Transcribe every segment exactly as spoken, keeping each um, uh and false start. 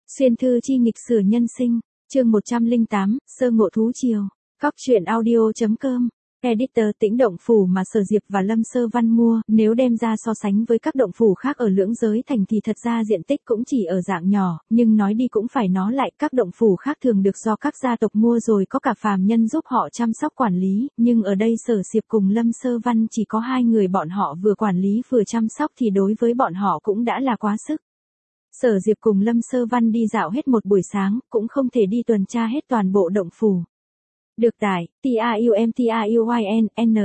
Xuyên thư chi nghịch sử nhân sinh, chương một trăm lẻ tám, sơ ngộ thú triều. Cóc truyện audio.com. Editor Tĩnh động phủ mà Sở Diệp và Lâm Sơ Văn mua, nếu đem ra so sánh với các động phủ khác ở lưỡng giới thành thì thật ra diện tích cũng chỉ ở dạng nhỏ, nhưng nói đi cũng phải nói lại, các động phủ khác thường được do các gia tộc mua rồi có cả phàm nhân giúp họ chăm sóc quản lý, nhưng ở đây Sở Diệp cùng Lâm Sơ Văn chỉ có hai người, bọn họ vừa quản lý vừa chăm sóc thì đối với bọn họ cũng đã là quá sức. Sở Diệp cùng Lâm Sơ Văn đi dạo hết một buổi sáng, cũng không thể đi tuần tra hết toàn bộ động phủ. Được tải, T-A-U-M-T-A-U-Y-N-N-E.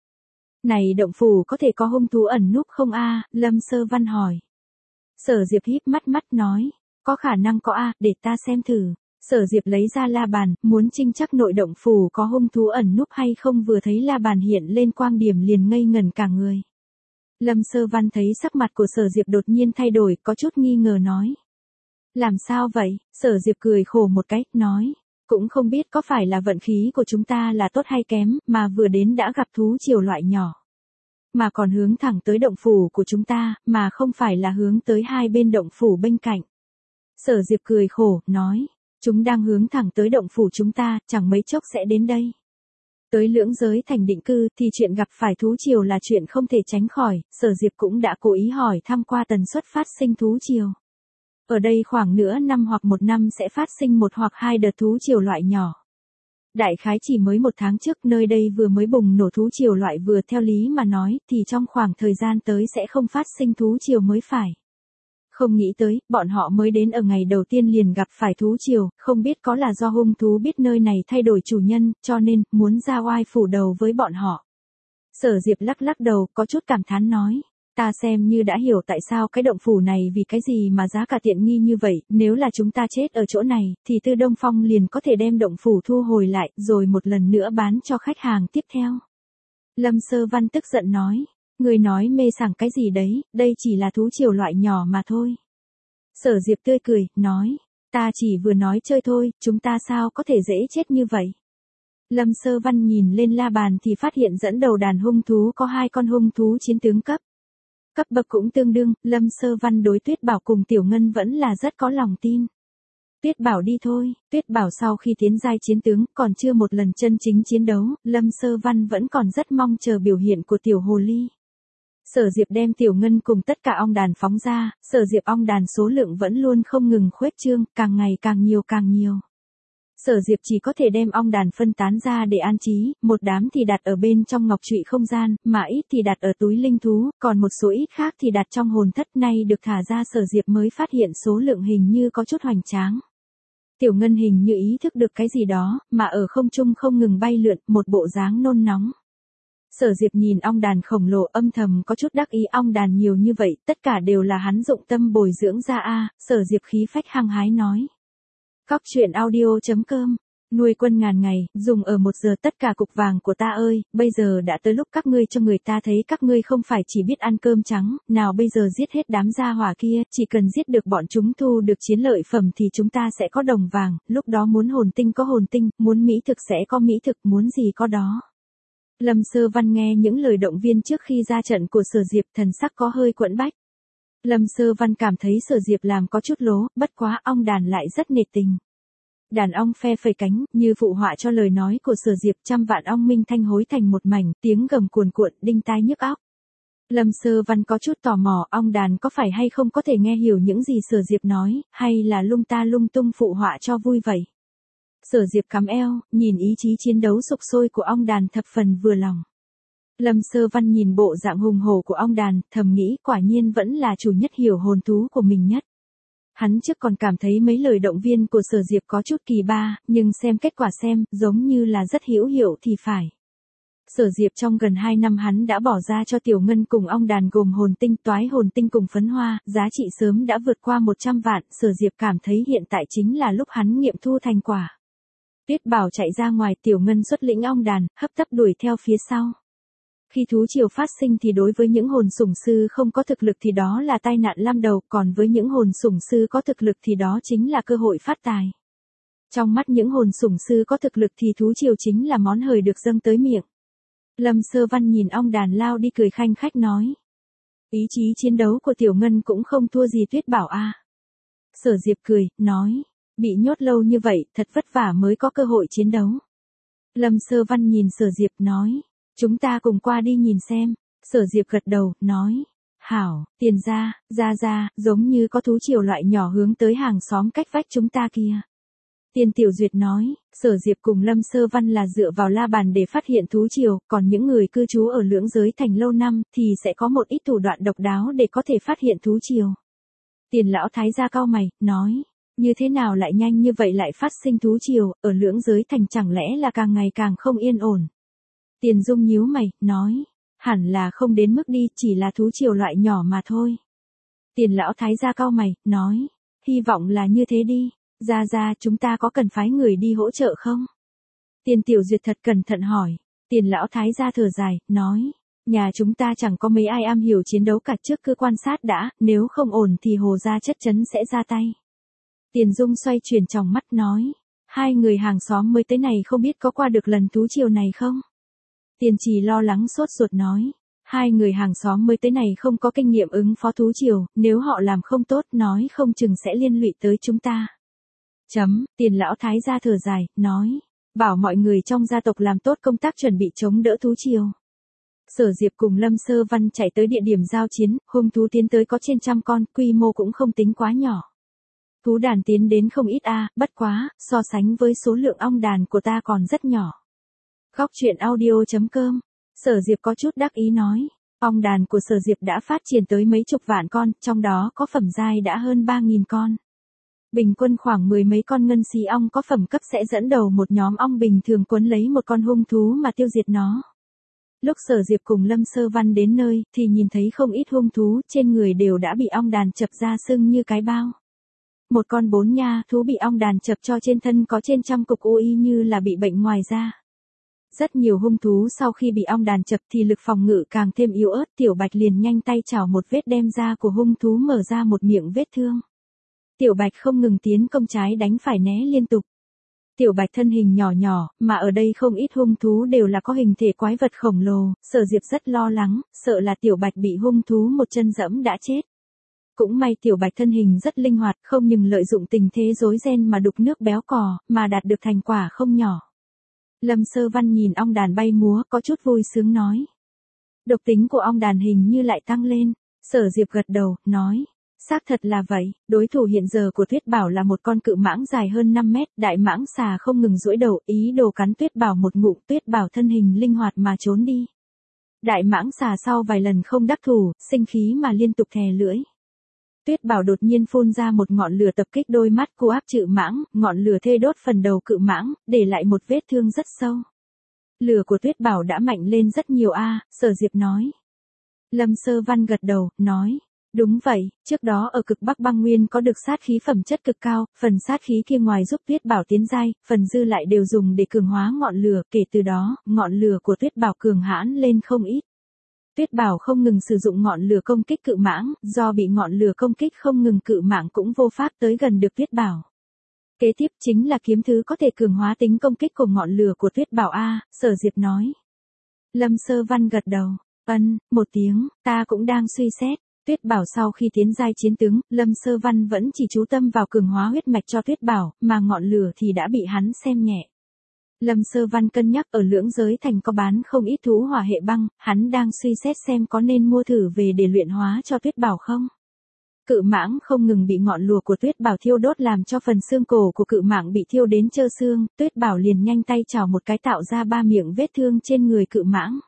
Này động phủ có thể có hung thú ẩn núp không a? Lâm Sơ Văn hỏi. Sở Diệp híp mắt mắt nói, có khả năng có a, để ta xem thử. Sở Diệp lấy ra la bàn, muốn trinh chắc nội động phủ có hung thú ẩn núp hay không, vừa thấy la bàn hiện lên quang điểm liền ngây ngẩn cả người. Lâm Sơ Văn thấy sắc mặt của Sở Diệp đột nhiên thay đổi, có chút nghi ngờ nói. Làm sao vậy? Sở Diệp cười khổ một cái, nói. Cũng không biết có phải là vận khí của chúng ta là tốt hay kém, mà vừa đến đã gặp thú triều loại nhỏ. Mà còn hướng thẳng tới động phủ của chúng ta, mà không phải là hướng tới hai bên động phủ bên cạnh. Sở Diệp cười khổ, nói. Chúng đang hướng thẳng tới động phủ chúng ta, chẳng mấy chốc sẽ đến đây. Tới lưỡng giới thành định cư thì chuyện gặp phải thú triều là chuyện không thể tránh khỏi, Sở Diệp cũng đã cố ý hỏi thăm qua tần suất phát sinh thú triều. Ở đây khoảng nửa năm hoặc một năm sẽ phát sinh một hoặc hai đợt thú triều loại nhỏ. Đại khái chỉ mới một tháng trước nơi đây vừa mới bùng nổ thú triều loại vừa, theo lý mà nói thì trong khoảng thời gian tới sẽ không phát sinh thú triều mới phải. Không nghĩ tới, bọn họ mới đến ở ngày đầu tiên liền gặp phải thú triều, không biết có là do hung thú biết nơi này thay đổi chủ nhân, cho nên, muốn ra oai phủ đầu với bọn họ. Sở Diệp lắc lắc đầu, có chút cảm thán nói. Ta xem như đã hiểu tại sao cái động phủ này vì cái gì mà giá cả tiện nghi như vậy, nếu là chúng ta chết ở chỗ này, thì Tư Đông Phong liền có thể đem động phủ thu hồi lại, rồi một lần nữa bán cho khách hàng tiếp theo. Lâm Sơ Văn tức giận nói. Người nói mê sảng cái gì đấy, đây chỉ là thú triều loại nhỏ mà thôi. Sở Diệp tươi cười, nói, ta chỉ vừa nói chơi thôi, chúng ta sao có thể dễ chết như vậy. Lâm Sơ Văn nhìn lên la bàn thì phát hiện dẫn đầu đàn hung thú có hai con hung thú chiến tướng cấp. Cấp bậc cũng tương đương, Lâm Sơ Văn đối Tuyết Bảo cùng Tiểu Ngân vẫn là rất có lòng tin. Tuyết Bảo đi thôi, Tuyết Bảo sau khi tiến giai chiến tướng, còn chưa một lần chân chính chiến đấu, Lâm Sơ Văn vẫn còn rất mong chờ biểu hiện của Tiểu Hồ Ly. Sở Diệp đem Tiểu Ngân cùng tất cả ong đàn phóng ra, Sở Diệp ong đàn số lượng vẫn luôn không ngừng khuếch trương, càng ngày càng nhiều càng nhiều. Sở Diệp chỉ có thể đem ong đàn phân tán ra để an trí, một đám thì đặt ở bên trong ngọc trụy không gian, mà ít thì đặt ở túi linh thú, còn một số ít khác thì đặt trong hồn thất, nay được thả ra. Sở Diệp mới phát hiện số lượng hình như có chút hoành tráng. Tiểu Ngân hình như ý thức được cái gì đó, mà ở không trung không ngừng bay lượn, một bộ dáng nôn nóng. Sở Diệp nhìn ong đàn khổng lồ âm thầm có chút đắc ý, ong đàn nhiều như vậy, tất cả đều là hắn dụng tâm bồi dưỡng ra a. Sở Diệp khí phách hăng hái nói. Cóc truyện audio.com. Nuôi quân ngàn ngày, dùng ở một giờ tất cả cục vàng của ta ơi, bây giờ đã tới lúc các ngươi cho người ta thấy các ngươi không phải chỉ biết ăn cơm trắng, nào bây giờ giết hết đám gia hỏa kia, chỉ cần giết được bọn chúng thu được chiến lợi phẩm thì chúng ta sẽ có đồng vàng, lúc đó muốn hồn tinh có hồn tinh, muốn mỹ thực sẽ có mỹ thực, muốn gì có đó. Lâm Sơ Văn nghe những lời động viên trước khi ra trận của Sở Diệp, thần sắc có hơi quẫn bách. Lâm Sơ Văn cảm thấy Sở Diệp làm có chút lố, bất quá ong đàn lại rất nể tình. Đàn ong phe phẩy cánh, như phụ họa cho lời nói của Sở Diệp, trăm vạn ong minh thanh hối thành một mảnh, tiếng gầm cuồn cuộn, đinh tai nhức óc. Lâm Sơ Văn có chút tò mò, ong đàn có phải hay không có thể nghe hiểu những gì Sở Diệp nói, hay là lung ta lung tung phụ họa cho vui vậy. Sở Diệp cắm eo, nhìn ý chí chiến đấu sục sôi của ong đàn thập phần vừa lòng. Lâm Sơ Văn nhìn bộ dạng hùng hổ của ong đàn, thầm nghĩ quả nhiên vẫn là chủ nhất hiểu hồn thú của mình nhất. Hắn trước còn cảm thấy mấy lời động viên của Sở Diệp có chút kỳ ba, nhưng xem kết quả xem, giống như là rất hữu hiệu thì phải. Sở Diệp trong gần hai năm hắn đã bỏ ra cho Tiểu Ngân cùng ong đàn gồm hồn tinh, toái hồn tinh cùng phấn hoa, giá trị sớm đã vượt qua một trăm vạn, Sở Diệp cảm thấy hiện tại chính là lúc hắn nghiệm thu thành quả. Tuyết Bảo chạy ra ngoài, Tiểu Ngân xuất lĩnh ong đàn, hấp tấp đuổi theo phía sau. Khi thú triều phát sinh thì đối với những hồn sủng sư không có thực lực thì đó là tai nạn lam đầu, còn với những hồn sủng sư có thực lực thì đó chính là cơ hội phát tài. Trong mắt những hồn sủng sư có thực lực thì thú triều chính là món hời được dâng tới miệng. Lâm Sơ Văn nhìn ong đàn lao đi cười khanh khách nói. Ý chí chiến đấu của Tiểu Ngân cũng không thua gì Tuyết Bảo a. Sở Diệp cười, nói. Bị nhốt lâu như vậy, thật vất vả mới có cơ hội chiến đấu. Lâm Sơ Văn nhìn Sở Diệp nói. Chúng ta cùng qua đi nhìn xem. Sở Diệp gật đầu, nói. Hảo, Tiền gia, gia gia, giống như có thú triều loại nhỏ hướng tới hàng xóm cách vách chúng ta kia. Tiền Tiểu Duyệt nói, Sở Diệp cùng Lâm Sơ Văn là dựa vào la bàn để phát hiện thú triều, còn những người cư trú ở lưỡng giới thành lâu năm thì sẽ có một ít thủ đoạn độc đáo để có thể phát hiện thú triều. Tiền lão thái gia cau mày, nói, như thế nào lại nhanh như vậy lại phát sinh thú triều, ở lưỡng giới thành chẳng lẽ là càng ngày càng không yên ổn. Tiền Dung nhíu mày, nói, hẳn là không đến mức đi, chỉ là thú triều loại nhỏ mà thôi. Tiền lão thái gia cau mày, nói, hy vọng là như thế đi. Gia gia, chúng ta có cần phái người đi hỗ trợ không? Tiền Tiểu Duyệt thật cẩn thận hỏi. Tiền lão thái gia thở dài, nói, nhà chúng ta chẳng có mấy ai am hiểu chiến đấu cả, trước cứ quan sát đã, nếu không ổn thì Hồ gia chất chấn sẽ ra tay. Tiền Dung xoay chuyển tròng mắt nói, hai người hàng xóm mới tới này không biết có qua được lần thú triều này không? Tiền Trì lo lắng sốt ruột nói, hai người hàng xóm mới tới này không có kinh nghiệm ứng phó thú triều, nếu họ làm không tốt nói không chừng sẽ liên lụy tới chúng ta. Chấm, Tiền lão thái gia thở dài, nói, bảo mọi người trong gia tộc làm tốt công tác chuẩn bị chống đỡ thú triều. Sở Diệp cùng Lâm Sơ Văn chạy tới địa điểm giao chiến, hung thú tiến tới có trên trăm con, quy mô cũng không tính quá nhỏ. Thú đàn tiến đến không ít a, bất quá, so sánh với số lượng ong đàn của ta còn rất nhỏ. Góc truyện audio chấm com, Sở Diệp có chút đắc ý nói, ong đàn của Sở Diệp đã phát triển tới mấy chục vạn con, trong đó có phẩm giai đã hơn ba nghìn con. Bình quân khoảng mười mấy con ngân xí ong có phẩm cấp sẽ dẫn đầu một nhóm ong bình thường quấn lấy một con hung thú mà tiêu diệt nó. Lúc Sở Diệp cùng Lâm Sơ Văn đến nơi, thì nhìn thấy không ít hung thú, trên người đều đã bị ong đàn chập ra sưng như cái bao. Một con bốn nha thú bị ong đàn chập cho trên thân có trên trăm cục u y như là bị bệnh ngoài da. Rất nhiều hung thú sau khi bị ong đàn chập thì lực phòng ngự càng thêm yếu ớt, Tiểu Bạch liền nhanh tay chảo một vết đem da của hung thú mở ra một miệng vết thương. Tiểu Bạch không ngừng tiến công trái đánh phải né liên tục. Tiểu Bạch thân hình nhỏ nhỏ, mà ở đây không ít hung thú đều là có hình thể quái vật khổng lồ, Sở Diệp rất lo lắng, sợ là Tiểu Bạch bị hung thú một chân dẫm đã chết. Cũng may Tiểu Bạch thân hình rất linh hoạt, không nhưng lợi dụng tình thế rối ren mà đục nước béo cò, mà đạt được thành quả không nhỏ. Lâm Sơ Văn nhìn ong đàn bay múa, có chút vui sướng nói. Độc tính của ong đàn hình như lại tăng lên. Sở Diệp gật đầu, nói. Xác thật là vậy, đối thủ hiện giờ của Tuyết Bảo là một con cự mãng dài hơn năm mét, đại mãng xà không ngừng duỗi đầu, ý đồ cắn Tuyết Bảo một ngụm, Tuyết Bảo thân hình linh hoạt mà trốn đi. Đại mãng xà sau vài lần không đắc thủ, sinh khí mà liên tục thè lưỡi. Tuyết Bảo đột nhiên phun ra một ngọn lửa tập kích đôi mắt của ác cự mãng, ngọn lửa thê đốt phần đầu cự mãng, để lại một vết thương rất sâu. Lửa của Tuyết Bảo đã mạnh lên rất nhiều a, Sở Diệp nói. Lâm Sơ Văn gật đầu, nói. Đúng vậy, trước đó ở cực Bắc băng nguyên có được sát khí phẩm chất cực cao, phần sát khí kia ngoài giúp Tuyết Bảo tiến giai, phần dư lại đều dùng để cường hóa ngọn lửa, kể từ đó, ngọn lửa của Tuyết Bảo cường hãn lên không ít. Tuyết Bảo không ngừng sử dụng ngọn lửa công kích cự mãng, do bị ngọn lửa công kích không ngừng cự mãng cũng vô pháp tới gần được Tuyết Bảo. Kế tiếp chính là kiếm thứ có thể cường hóa tính công kích của ngọn lửa của Tuyết Bảo a, Sở Diệp nói. Lâm Sơ Văn gật đầu, ân, một tiếng, ta cũng đang suy xét. Tuyết Bảo sau khi tiến giai chiến tướng, Lâm Sơ Văn vẫn chỉ chú tâm vào cường hóa huyết mạch cho Tuyết Bảo, mà ngọn lửa thì đã bị hắn xem nhẹ. Lâm Sơ Văn cân nhắc ở lưỡng giới thành có bán không ít thú hỏa hệ băng, hắn đang suy xét xem có nên mua thử về để luyện hóa cho Tuyết Bảo không. Cự mãng không ngừng bị ngọn lửa của Tuyết Bảo thiêu đốt làm cho phần xương cổ của cự mãng bị thiêu đến trơ xương, Tuyết Bảo liền nhanh tay chảo một cái tạo ra ba miệng vết thương trên người cự mãng.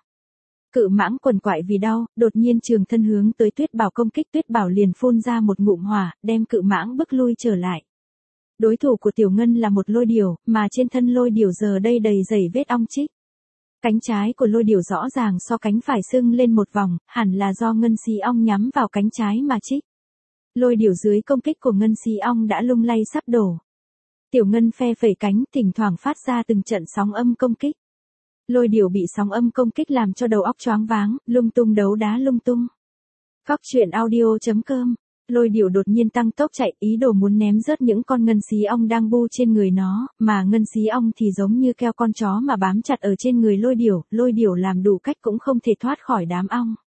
Cự mãng quằn quại vì đau, đột nhiên trường thân hướng tới Tuyết Bảo công kích, Tuyết Bảo liền phun ra một ngụm hỏa, đem cự mãng bức lui trở lại. Đối thủ của Tiểu Ngân là một lôi điểu, mà trên thân lôi điểu giờ đây đầy dày vết ong chích. Cánh trái của lôi điểu rõ ràng so cánh phải sưng lên một vòng, hẳn là do ngân xí ong nhắm vào cánh trái mà chích. Lôi điểu dưới công kích của ngân xí ong đã lung lay sắp đổ. Tiểu Ngân phe phẩy cánh, thỉnh thoảng phát ra từng trận sóng âm công kích. Lôi điểu bị sóng âm công kích làm cho đầu óc choáng váng, lung tung đấu đá lung tung. Góc truyện audio chấm com, lôi điểu đột nhiên tăng tốc chạy, ý đồ muốn ném rớt những con ngân xí ong đang bu trên người nó, mà ngân xí ong thì giống như keo con chó mà bám chặt ở trên người lôi điểu, lôi điểu làm đủ cách cũng không thể thoát khỏi đám ong.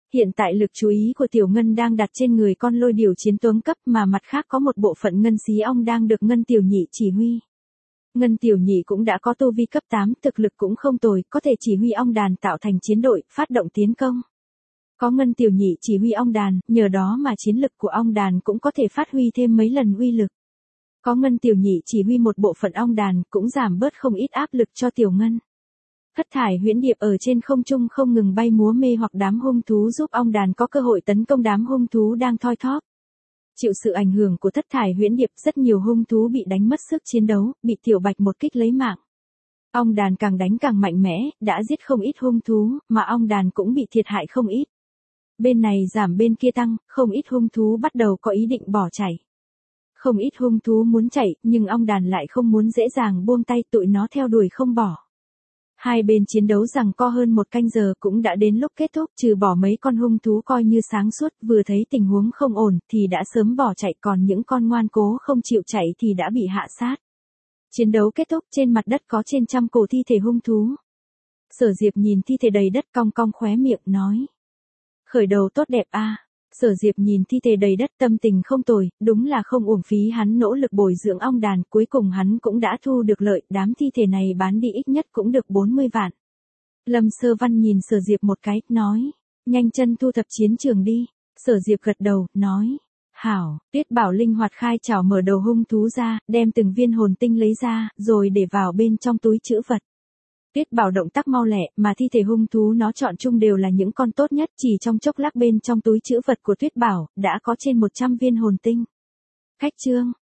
Hiện tại lực chú ý của Tiểu Ngân đang đặt trên người con lôi điểu chiến tướng cấp mà mặt khác có một bộ phận ngân xí ong đang được Ngân Tiểu Nhị chỉ huy. Ngân Tiểu Nhị cũng đã có tu vi cấp tám, thực lực cũng không tồi, có thể chỉ huy ong đàn tạo thành chiến đội, phát động tiến công. Có Ngân Tiểu Nhị chỉ huy ong đàn, nhờ đó mà chiến lực của ong đàn cũng có thể phát huy thêm mấy lần uy lực. Có Ngân Tiểu Nhị chỉ huy một bộ phận ong đàn cũng giảm bớt không ít áp lực cho Tiểu Ngân. Thất thải huyễn điệp ở trên không trung không ngừng bay múa mê hoặc đám hung thú giúp ong đàn có cơ hội tấn công đám hung thú đang thoi thóp. Chịu sự ảnh hưởng của thất thải huyễn điệp, rất nhiều hung thú bị đánh mất sức chiến đấu, bị Tiểu Bạch một kích lấy mạng. Ong đàn càng đánh càng mạnh mẽ, đã giết không ít hung thú, mà ong đàn cũng bị thiệt hại không ít. Bên này giảm bên kia tăng, không ít hung thú bắt đầu có ý định bỏ chạy. Không ít hung thú muốn chạy, nhưng ong đàn lại không muốn dễ dàng buông tay, tụi nó theo đuổi không bỏ. Hai bên chiến đấu giằng co hơn một canh giờ cũng đã đến lúc kết thúc, trừ bỏ mấy con hung thú coi như sáng suốt, vừa thấy tình huống không ổn thì đã sớm bỏ chạy, còn những con ngoan cố không chịu chạy thì đã bị hạ sát. Chiến đấu kết thúc, trên mặt đất có trên trăm cổ thi thể hung thú. Sở Diệp nhìn thi thể đầy đất cong cong khóe miệng nói. Khởi đầu tốt đẹp a. À. Sở Diệp nhìn thi thể đầy đất tâm tình không tồi, đúng là không uổng phí hắn nỗ lực bồi dưỡng ong đàn, cuối cùng hắn cũng đã thu được lợi, đám thi thể này bán đi ít nhất cũng được bốn mươi vạn. Lâm Sơ Văn nhìn Sở Diệp một cái, nói, nhanh chân thu thập chiến trường đi. Sở Diệp gật đầu, nói, hảo. Tuyết Bảo linh hoạt khai chảo mở đầu hung thú ra, đem từng viên hồn tinh lấy ra, rồi để vào bên trong túi trữ vật. Tuyết Bảo động tác mau lẹ, mà thi thể hung thú nó chọn chung đều là những con tốt nhất, chỉ trong chốc lát bên trong túi trữ vật của Tuyết Bảo, đã có trên một trăm viên hồn tinh. Khách trương,